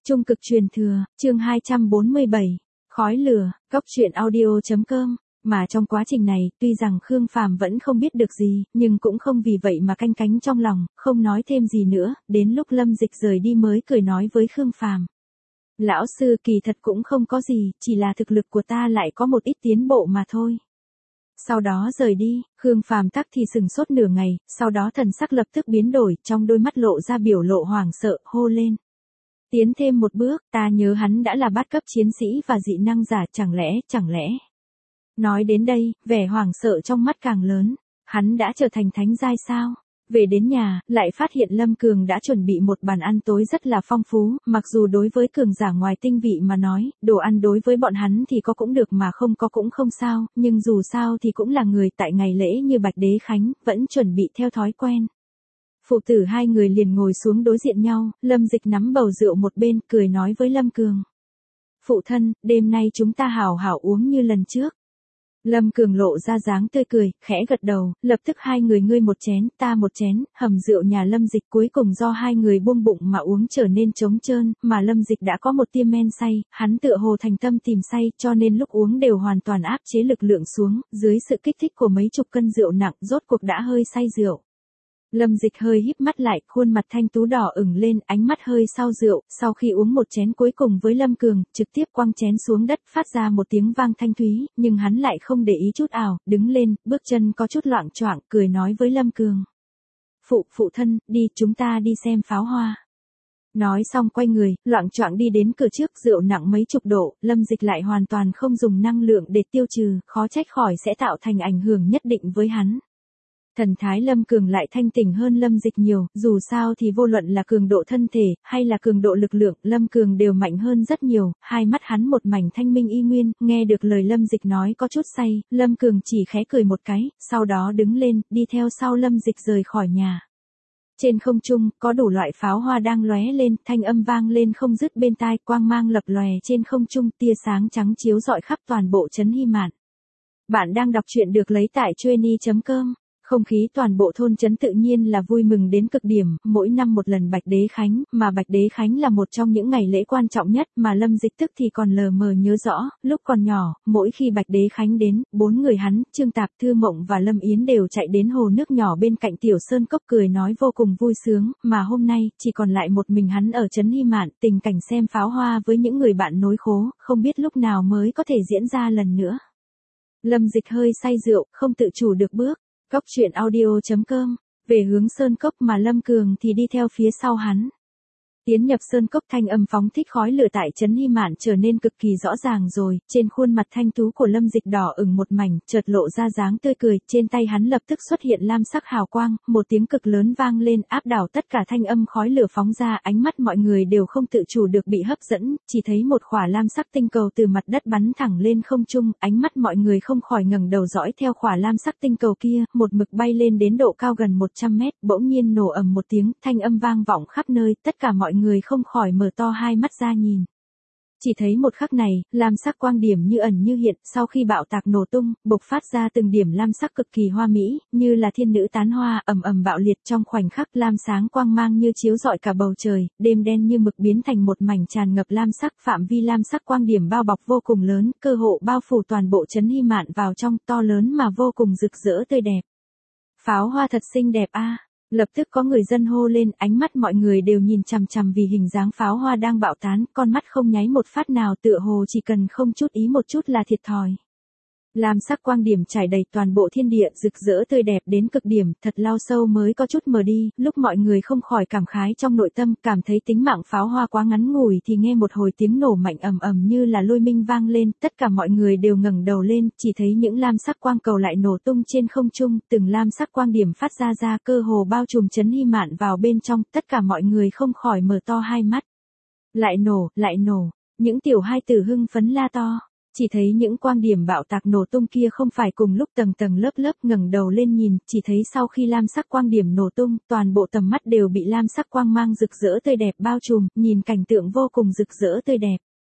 Trung cực truyền thừa, chương 247, khói lửa, góc truyện audio.com. Mà trong quá trình này, tuy rằng Khương Phàm vẫn không biết được gì, nhưng cũng không vì vậy mà canh cánh trong lòng, không nói thêm gì nữa, đến lúc Lâm Dịch rời đi mới cười nói với Khương Phàm. Lão sư kỳ thật cũng không có gì, chỉ là thực lực của ta lại có một ít tiến bộ mà thôi. Sau đó rời đi, Khương Phàm tắc thì sừng sốt nửa ngày, sau đó thần sắc lập tức biến đổi, trong đôi mắt lộ ra biểu lộ hoảng sợ, hô lên. Tiến thêm một bước, ta nhớ hắn đã là bát cấp chiến sĩ và dị năng giả, chẳng lẽ. Nói đến đây, vẻ hoảng sợ trong mắt càng lớn, hắn đã trở thành thánh giai sao? Về đến nhà, lại phát hiện Lâm Cường đã chuẩn bị một bàn ăn tối rất là phong phú, mặc dù đối với cường giả ngoài tinh vị mà nói, đồ ăn đối với bọn hắn thì có cũng được mà không có cũng không sao, nhưng dù sao thì cũng là người tại ngày lễ như Bạch Đế Khánh, vẫn chuẩn bị theo thói quen. Phụ tử hai người liền ngồi xuống đối diện nhau, Lâm Dịch nắm bầu rượu một bên, cười nói với Lâm Cường. Phụ thân, đêm nay chúng ta hảo hảo uống như lần trước. Lâm Cường lộ ra dáng tươi cười, khẽ gật đầu, lập tức hai người ngươi một chén, ta một chén, hầm rượu nhà Lâm Dịch cuối cùng do hai người buông bụng mà uống trở nên trống trơn, mà Lâm Dịch đã có một tia men say, hắn tựa hồ thành tâm tìm say, cho nên lúc uống đều hoàn toàn áp chế lực lượng xuống, dưới sự kích thích của mấy chục cân rượu nặng, rốt cuộc đã hơi say rượu. Lâm Dịch hơi híp mắt lại, khuôn mặt thanh tú đỏ ửng lên, ánh mắt hơi sau rượu, sau khi uống một chén cuối cùng với Lâm Cường, trực tiếp quăng chén xuống đất, phát ra một tiếng vang thanh thúy, nhưng hắn lại không để ý chút ảo, đứng lên, bước chân có chút loạng choạng, cười nói với Lâm Cường. Phụ thân, đi, chúng ta đi xem pháo hoa. Nói xong quay người, loạng choạng đi đến cửa trước, rượu nặng mấy chục độ, Lâm Dịch lại hoàn toàn không dùng năng lượng để tiêu trừ, khó trách khỏi sẽ tạo thành ảnh hưởng nhất định với hắn. Thần thái Lâm Cường lại thanh tỉnh hơn Lâm Dịch nhiều, dù sao thì vô luận là cường độ thân thể, hay là cường độ lực lượng, Lâm Cường đều mạnh hơn rất nhiều, hai mắt hắn một mảnh thanh minh y nguyên, nghe được lời Lâm Dịch nói có chút say, Lâm Cường chỉ khẽ cười một cái, sau đó đứng lên, đi theo sau Lâm Dịch rời khỏi nhà. Trên không trung, có đủ loại pháo hoa đang lóe lên, thanh âm vang lên không dứt bên tai, quang mang lập lòe trên không trung, tia sáng trắng chiếu rọi khắp toàn bộ trấn Hy Mạn. Bạn đang đọc truyện được lấy tại Chueny.com. Không khí toàn bộ thôn trấn tự nhiên là vui mừng đến cực điểm, mỗi năm một lần Bạch Đế Khánh, mà Bạch Đế Khánh là một trong những ngày lễ quan trọng nhất mà Lâm Dịch tức thì còn lờ mờ nhớ rõ, lúc còn nhỏ, mỗi khi Bạch Đế Khánh đến, bốn người hắn, Trương Tạp, Thư Mộng và Lâm Yến đều chạy đến hồ nước nhỏ bên cạnh Tiểu Sơn Cốc cười nói vô cùng vui sướng, mà hôm nay, chỉ còn lại một mình hắn ở trấn Hy Mạn, tình cảnh xem pháo hoa với những người bạn nối khố, không biết lúc nào mới có thể diễn ra lần nữa. Lâm Dịch hơi say rượu, không tự chủ được bước. Góc truyện audio.com, về hướng Sơn Cốc mà Lâm Cường thì đi theo phía sau hắn. Tiến nhập Sơn Cốc thanh âm phóng thích khói lửa tại trấn Hy Mạn trở nên cực kỳ rõ ràng rồi, trên khuôn mặt thanh tú của Lâm Dịch đỏ ửng một mảnh, chợt lộ ra dáng tươi cười, trên tay hắn lập tức xuất hiện lam sắc hào quang, một tiếng cực lớn vang lên áp đảo tất cả thanh âm khói lửa phóng ra, ánh mắt mọi người đều không tự chủ được bị hấp dẫn, chỉ thấy một khỏa lam sắc tinh cầu từ mặt đất bắn thẳng lên không trung, ánh mắt mọi người không khỏi ngẩng đầu dõi theo khỏa lam sắc tinh cầu kia, một mực bay lên đến độ cao gần 100 mét, bỗng nhiên nổ ầm một tiếng, thanh âm vang vọng khắp nơi, tất cả mọi người không khỏi mở to hai mắt ra nhìn. Chỉ thấy một khắc này, lam sắc quang điểm như ẩn như hiện, sau khi bạo tạc nổ tung, bộc phát ra từng điểm lam sắc cực kỳ hoa mỹ, như là thiên nữ tán hoa, ầm ầm bạo liệt trong khoảnh khắc lam sáng quang mang như chiếu rọi cả bầu trời, đêm đen như mực biến thành một mảnh tràn ngập lam sắc, phạm vi lam sắc quang điểm bao bọc vô cùng lớn, cơ hộ bao phủ toàn bộ trấn Hy Mạn vào trong, to lớn mà vô cùng rực rỡ tươi đẹp. Pháo hoa thật xinh đẹp a. Lập tức có người dân hô lên, ánh mắt mọi người đều nhìn chằm chằm vì hình dáng pháo hoa đang bạo tán, con mắt không nháy một phát nào, tựa hồ chỉ cần không chút ý một chút là thiệt thòi. Lam sắc quang điểm trải đầy toàn bộ thiên địa, rực rỡ tươi đẹp đến cực điểm, thật lao sâu mới có chút mờ đi, lúc mọi người không khỏi cảm khái trong nội tâm, cảm thấy tính mạng pháo hoa quá ngắn ngủi thì nghe một hồi tiếng nổ mạnh ầm ầm như là lôi minh vang lên, tất cả mọi người đều ngẩng đầu lên, chỉ thấy những lam sắc quang cầu lại nổ tung trên không trung, từng lam sắc quang điểm phát ra cơ hồ bao trùm trấn Hy Mạn vào bên trong, tất cả mọi người không khỏi mở to hai mắt. Lại nổ, những tiểu hai tử hưng phấn la to. Chỉ thấy những quang điểm bạo tạc nổ tung kia không phải cùng lúc tầng tầng lớp lớp, ngẩng đầu lên nhìn, chỉ thấy sau khi lam sắc quang điểm nổ tung, toàn bộ tầm mắt đều bị lam sắc quang mang rực rỡ tươi đẹp bao trùm, nhìn cảnh tượng vô cùng rực rỡ tươi đẹp.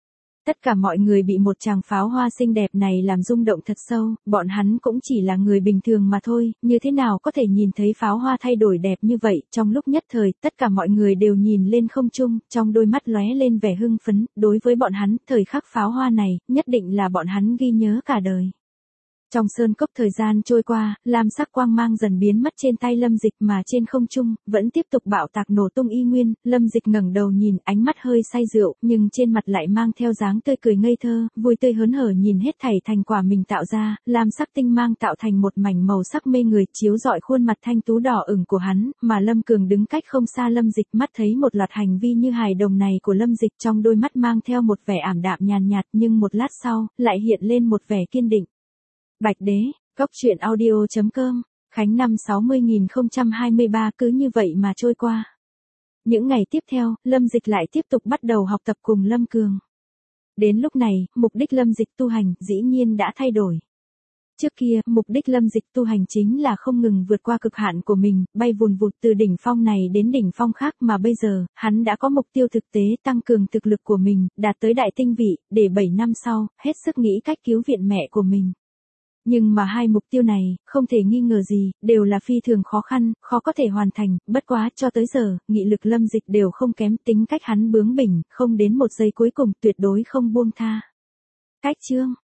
Tất cả mọi người bị một tràng pháo hoa xinh đẹp này làm rung động thật sâu, bọn hắn cũng chỉ là người bình thường mà thôi, như thế nào có thể nhìn thấy pháo hoa thay đổi đẹp như vậy, trong lúc nhất thời, tất cả mọi người đều nhìn lên không trung, trong đôi mắt lóe lên vẻ hưng phấn, đối với bọn hắn, thời khắc pháo hoa này, nhất định là bọn hắn ghi nhớ cả đời. Trong sơn cốc thời gian trôi qua, lam sắc quang mang dần biến mất trên tay Lâm Dịch mà trên không trung, vẫn tiếp tục bạo tạc nổ tung y nguyên, Lâm Dịch ngẩng đầu nhìn ánh mắt hơi say rượu, nhưng trên mặt lại mang theo dáng tươi cười ngây thơ, vui tươi hớn hở nhìn hết thảy thành quả mình tạo ra, lam sắc tinh mang tạo thành một mảnh màu sắc mê người chiếu rọi khuôn mặt thanh tú đỏ ửng của hắn, mà Lâm Cường đứng cách không xa Lâm Dịch mắt thấy một loạt hành vi như hài đồng này của Lâm Dịch trong đôi mắt mang theo một vẻ ảm đạm nhàn nhạt nhưng một lát sau, lại hiện lên một vẻ kiên định. Bạch Đế, Cốc truyện audio.com, Khánh năm 60.023 cứ như vậy mà trôi qua. Những ngày tiếp theo, Lâm Dịch lại tiếp tục bắt đầu học tập cùng Lâm Cường. Đến lúc này, mục đích Lâm Dịch tu hành dĩ nhiên đã thay đổi. Trước kia, mục đích Lâm Dịch tu hành chính là không ngừng vượt qua cực hạn của mình, bay vùn vụt từ đỉnh phong này đến đỉnh phong khác mà bây giờ, hắn đã có mục tiêu thực tế tăng cường thực lực của mình, đạt tới đại tinh vị, để 7 năm sau, hết sức nghĩ cách cứu viện mẹ của mình. Nhưng mà hai mục tiêu này, không thể nghi ngờ gì, đều là phi thường khó khăn, khó có thể hoàn thành, bất quá cho tới giờ, nghị lực Lâm Dịch đều không kém, tính cách hắn bướng bỉnh, không đến một giây cuối cùng tuyệt đối không buông tha. Cách chương